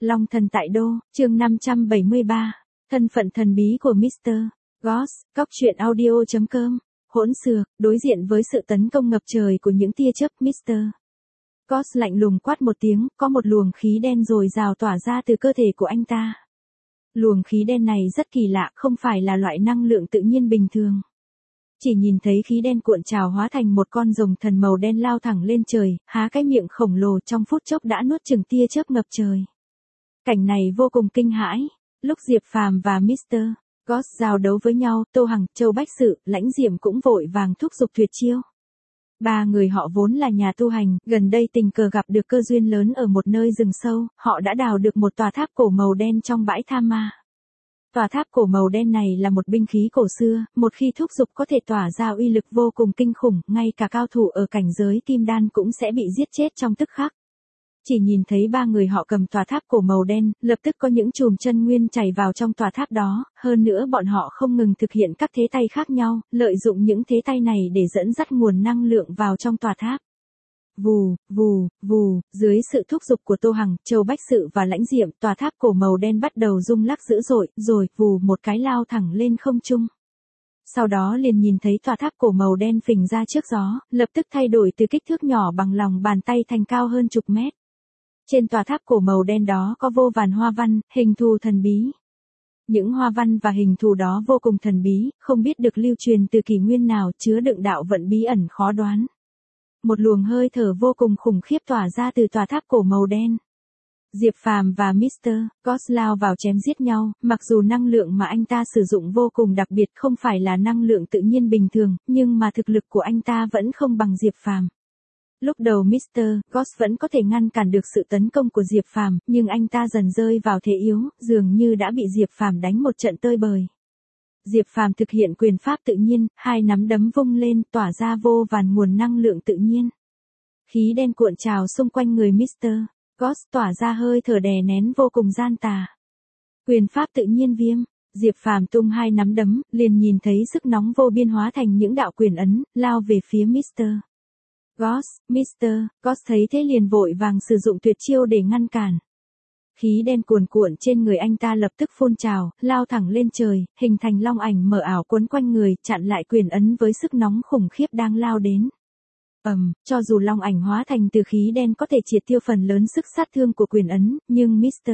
Long thần tại đô, chương 573. Thân phận thần bí của Mr. Goss, cóc truyện audio.com. Hỗn xược, đối diện với sự tấn công ngập trời của những tia chớp, Mr. Goss lạnh lùng quát một tiếng, có một luồng khí đen dồi dào tỏa ra từ cơ thể của anh ta. Luồng khí đen này rất kỳ lạ, không phải là loại năng lượng tự nhiên bình thường. Chỉ nhìn thấy khí đen cuộn trào hóa thành một con rồng thần màu đen lao thẳng lên trời, há cái miệng khổng lồ trong phút chốc đã nuốt chửng tia chớp ngập trời. Cảnh này vô cùng kinh hãi. Lúc Diệp Phàm và Mr. Goss giao đấu với nhau, Tô Hằng, Châu Bách Sự, Lãnh Diệm cũng vội vàng thúc giục tuyệt chiêu. Ba người họ vốn là nhà tu hành, gần đây tình cờ gặp được cơ duyên lớn ở một nơi rừng sâu, họ đã đào được một tòa tháp cổ màu đen trong bãi tha ma. Tòa tháp cổ màu đen này là một binh khí cổ xưa, một khi thúc giục có thể tỏa ra uy lực vô cùng kinh khủng, ngay cả cao thủ ở cảnh giới kim đan cũng sẽ bị giết chết trong tức khắc. Chỉ nhìn thấy ba người họ cầm tòa tháp cổ màu đen, lập tức có những chùm chân nguyên chảy vào trong tòa tháp đó, hơn nữa bọn họ không ngừng thực hiện các thế tay khác nhau, lợi dụng những thế tay này để dẫn dắt nguồn năng lượng vào trong tòa tháp. Vù, vù, vù, dưới sự thúc giục của Tô Hằng, Châu Bách Sự và Lãnh Diệm, tòa tháp cổ màu đen bắt đầu rung lắc dữ dội, rồi vù một cái lao thẳng lên không trung. Sau đó liền nhìn thấy tòa tháp cổ màu đen phình ra trước gió, lập tức thay đổi từ kích thước nhỏ bằng lòng bàn tay thành cao hơn chục mét. Trên tòa tháp cổ màu đen đó có vô vàn hoa văn, hình thù thần bí. Những hoa văn và hình thù đó vô cùng thần bí, không biết được lưu truyền từ kỷ nguyên nào, chứa đựng đạo vận bí ẩn khó đoán. Một luồng hơi thở vô cùng khủng khiếp tỏa ra từ tòa tháp cổ màu đen. Diệp Phàm và Mr. Goss lao vào chém giết nhau, mặc dù năng lượng mà anh ta sử dụng vô cùng đặc biệt, không phải là năng lượng tự nhiên bình thường, nhưng mà thực lực của anh ta vẫn không bằng Diệp Phàm. Lúc đầu Mr. Goss vẫn có thể ngăn cản được sự tấn công của Diệp Phàm, nhưng anh ta dần rơi vào thế yếu, dường như đã bị Diệp Phàm đánh một trận tơi bời. Diệp Phàm thực hiện quyền pháp tự nhiên, hai nắm đấm vung lên, tỏa ra vô vàn nguồn năng lượng tự nhiên. Khí đen cuộn trào xung quanh người Mr. Goss, tỏa ra hơi thở đè nén vô cùng gian tà. Quyền pháp tự nhiên viêm. Diệp Phàm tung hai nắm đấm, liền nhìn thấy sức nóng vô biên hóa thành những đạo quyền ấn, lao về phía Mr. Goss. Mr. Goss thấy thế liền vội vàng sử dụng tuyệt chiêu để ngăn cản. Khí đen cuồn cuộn trên người anh ta lập tức phun trào, lao thẳng lên trời, hình thành long ảnh mờ ảo quấn quanh người, chặn lại quyền ấn với sức nóng khủng khiếp đang lao đến. Cho dù long ảnh hóa thành từ khí đen có thể triệt tiêu phần lớn sức sát thương của quyền ấn, nhưng Mr.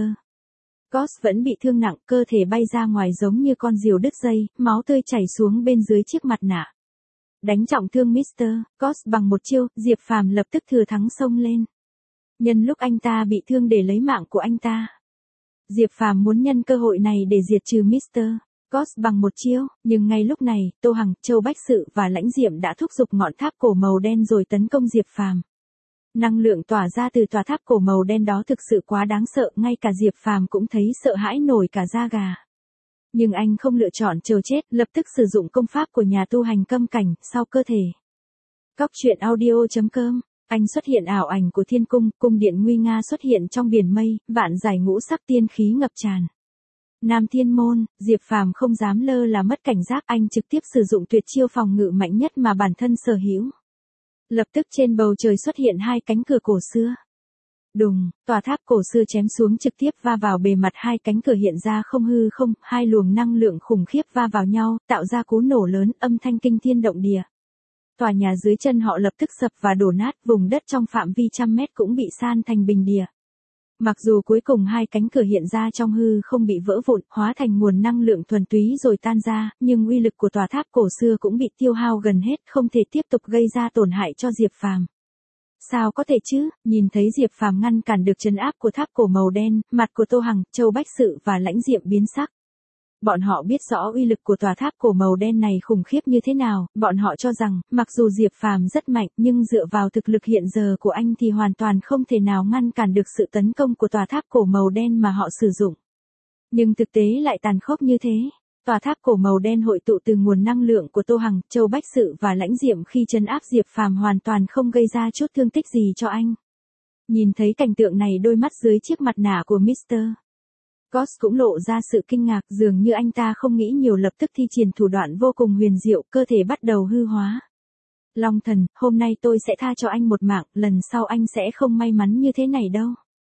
Goss vẫn bị thương nặng, cơ thể bay ra ngoài giống như con diều đứt dây, máu tươi chảy xuống bên dưới chiếc mặt nạ. Đánh trọng thương Mr. Goss bằng một chiêu, Diệp Phàm lập tức thừa thắng xông lên. Nhân lúc anh ta bị thương để lấy mạng của anh ta. Diệp Phàm muốn nhân cơ hội này để diệt trừ Mr. Goss bằng một chiêu, nhưng ngay lúc này, Tô Hằng, Châu Bách Sự và Lãnh Diệm đã thúc giục ngọn tháp cổ màu đen rồi tấn công Diệp Phàm. Năng lượng tỏa ra từ tòa tháp cổ màu đen đó thực sự quá đáng sợ, ngay cả Diệp Phàm cũng thấy sợ hãi nổi cả da gà. Nhưng anh không lựa chọn chờ chết, lập tức sử dụng công pháp của nhà tu hành câm cảnh, sau cơ thể. cóc truyện audio.com. Anh xuất hiện ảo ảnh của thiên cung, cung điện nguy nga xuất hiện trong biển mây, vạn dải ngũ sắc tiên khí ngập tràn. Nam Thiên Môn, Diệp Phàm không dám lơ là mất cảnh giác, anh trực tiếp sử dụng tuyệt chiêu phòng ngự mạnh nhất mà bản thân sở hữu. Lập tức trên bầu trời xuất hiện hai cánh cửa cổ xưa. Đùng, tòa tháp cổ xưa chém xuống trực tiếp va vào bề mặt hai cánh cửa hiện ra không hư không, hai luồng năng lượng khủng khiếp va vào nhau, tạo ra cú nổ lớn, âm thanh kinh thiên động địa. Tòa nhà dưới chân họ lập tức sập và đổ nát, vùng đất trong phạm vi trăm mét cũng bị san thành bình địa. Mặc dù cuối cùng hai cánh cửa hiện ra trong hư không bị vỡ vụn, hóa thành nguồn năng lượng thuần túy rồi tan ra, nhưng uy lực của tòa tháp cổ xưa cũng bị tiêu hao gần hết, không thể tiếp tục gây ra tổn hại cho Diệp Phàm. Sao có thể chứ, nhìn thấy Diệp Phàm ngăn cản được trấn áp của tháp cổ màu đen, mặt của Tô Hằng, Châu Bách Sự và Lãnh Diệm biến sắc. Bọn họ biết rõ uy lực của tòa tháp cổ màu đen này khủng khiếp như thế nào, bọn họ cho rằng, mặc dù Diệp Phàm rất mạnh, nhưng dựa vào thực lực hiện giờ của anh thì hoàn toàn không thể nào ngăn cản được sự tấn công của tòa tháp cổ màu đen mà họ sử dụng. Nhưng thực tế lại tàn khốc như thế. Tòa tháp cổ màu đen hội tụ từ nguồn năng lượng của Tô Hằng, Châu Bách Sự và Lãnh Diệm khi trấn áp Diệp Phàm hoàn toàn không gây ra chút thương tích gì cho anh. Nhìn thấy cảnh tượng này, đôi mắt dưới chiếc mặt nạ của Mr. Goss cũng lộ ra sự kinh ngạc, dường như anh ta không nghĩ nhiều, lập tức thi triển thủ đoạn vô cùng huyền diệu, cơ thể bắt đầu hư hóa. Long thần, hôm nay tôi sẽ tha cho anh một mạng, lần sau anh sẽ không may mắn như thế này đâu.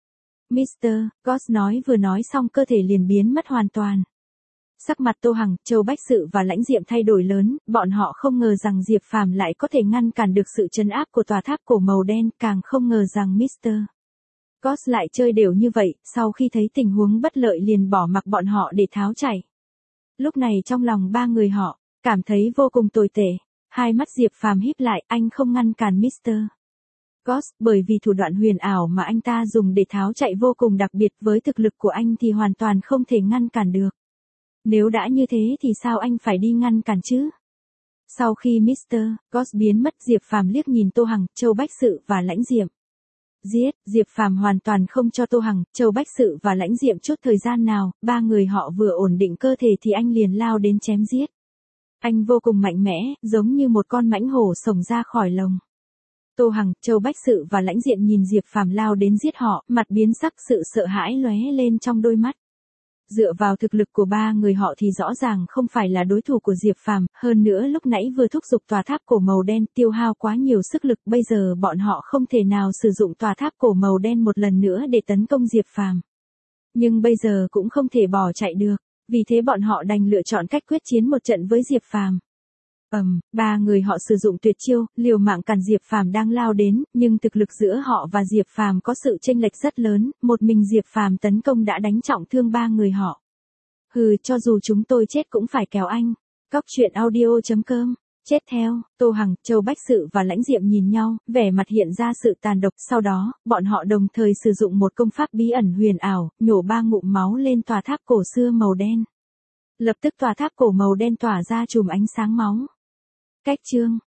Mr. Ghost vừa nói xong cơ thể liền biến mất hoàn toàn. Sắc mặt Tô Hằng, Châu Bách Sự và Lãnh Diệm thay đổi lớn, bọn họ không ngờ rằng Diệp Phàm lại có thể ngăn cản được sự trấn áp của tòa tháp cổ màu đen, càng không ngờ rằng Mr. Ghost lại chơi đều như vậy, sau khi thấy tình huống bất lợi liền bỏ mặc bọn họ để tháo chạy. Lúc này trong lòng ba người họ, cảm thấy vô cùng tồi tệ. Hai mắt Diệp Phàm híp lại, anh không ngăn cản Mr. Ghost, bởi vì thủ đoạn huyền ảo mà anh ta dùng để tháo chạy vô cùng đặc biệt, với thực lực của anh thì hoàn toàn không thể ngăn cản được. Nếu đã như thế thì sao anh phải đi ngăn cản chứ? Sau khi Mr. Ghost biến mất, Diệp Phàm liếc nhìn Tô Hằng, Châu Bách Sự và Lãnh Diệm. Giết, Diệp Phàm hoàn toàn không cho Tô Hằng, Châu Bách Sự và Lãnh Diệm chút thời gian nào, ba người họ vừa ổn định cơ thể thì anh liền lao đến chém giết. Anh vô cùng mạnh mẽ, giống như một con mãnh hổ xông ra khỏi lồng. Tô Hằng, Châu Bách Sự và Lãnh Diệm nhìn Diệp Phàm lao đến giết họ, mặt biến sắc, sự sợ hãi lóe lên trong đôi mắt. Dựa vào thực lực của ba người họ thì rõ ràng không phải là đối thủ của Diệp Phàm, hơn nữa lúc nãy vừa thúc giục tòa tháp cổ màu đen tiêu hao quá nhiều sức lực, bây giờ bọn họ không thể nào sử dụng tòa tháp cổ màu đen một lần nữa để tấn công Diệp Phàm. Nhưng bây giờ cũng không thể bỏ chạy được, vì thế bọn họ đành lựa chọn cách quyết chiến một trận với Diệp Phàm. Ba người họ sử dụng tuyệt chiêu, liều mạng cản Diệp Phàm đang lao đến, nhưng thực lực giữa họ và Diệp Phàm có sự chênh lệch rất lớn, một mình Diệp Phàm tấn công đã đánh trọng thương ba người họ. Hừ, cho dù chúng tôi chết cũng phải kéo anh. Cóc truyện audio.com. Chết theo, Tô Hằng, Châu Bách Sự và Lãnh Diệm nhìn nhau, vẻ mặt hiện ra sự tàn độc, sau đó, bọn họ đồng thời sử dụng một công pháp bí ẩn huyền ảo, nhổ ba ngụm máu lên tòa tháp cổ xưa màu đen. Lập tức tòa tháp cổ màu đen tỏa ra chùm ánh sáng máu. Cách chương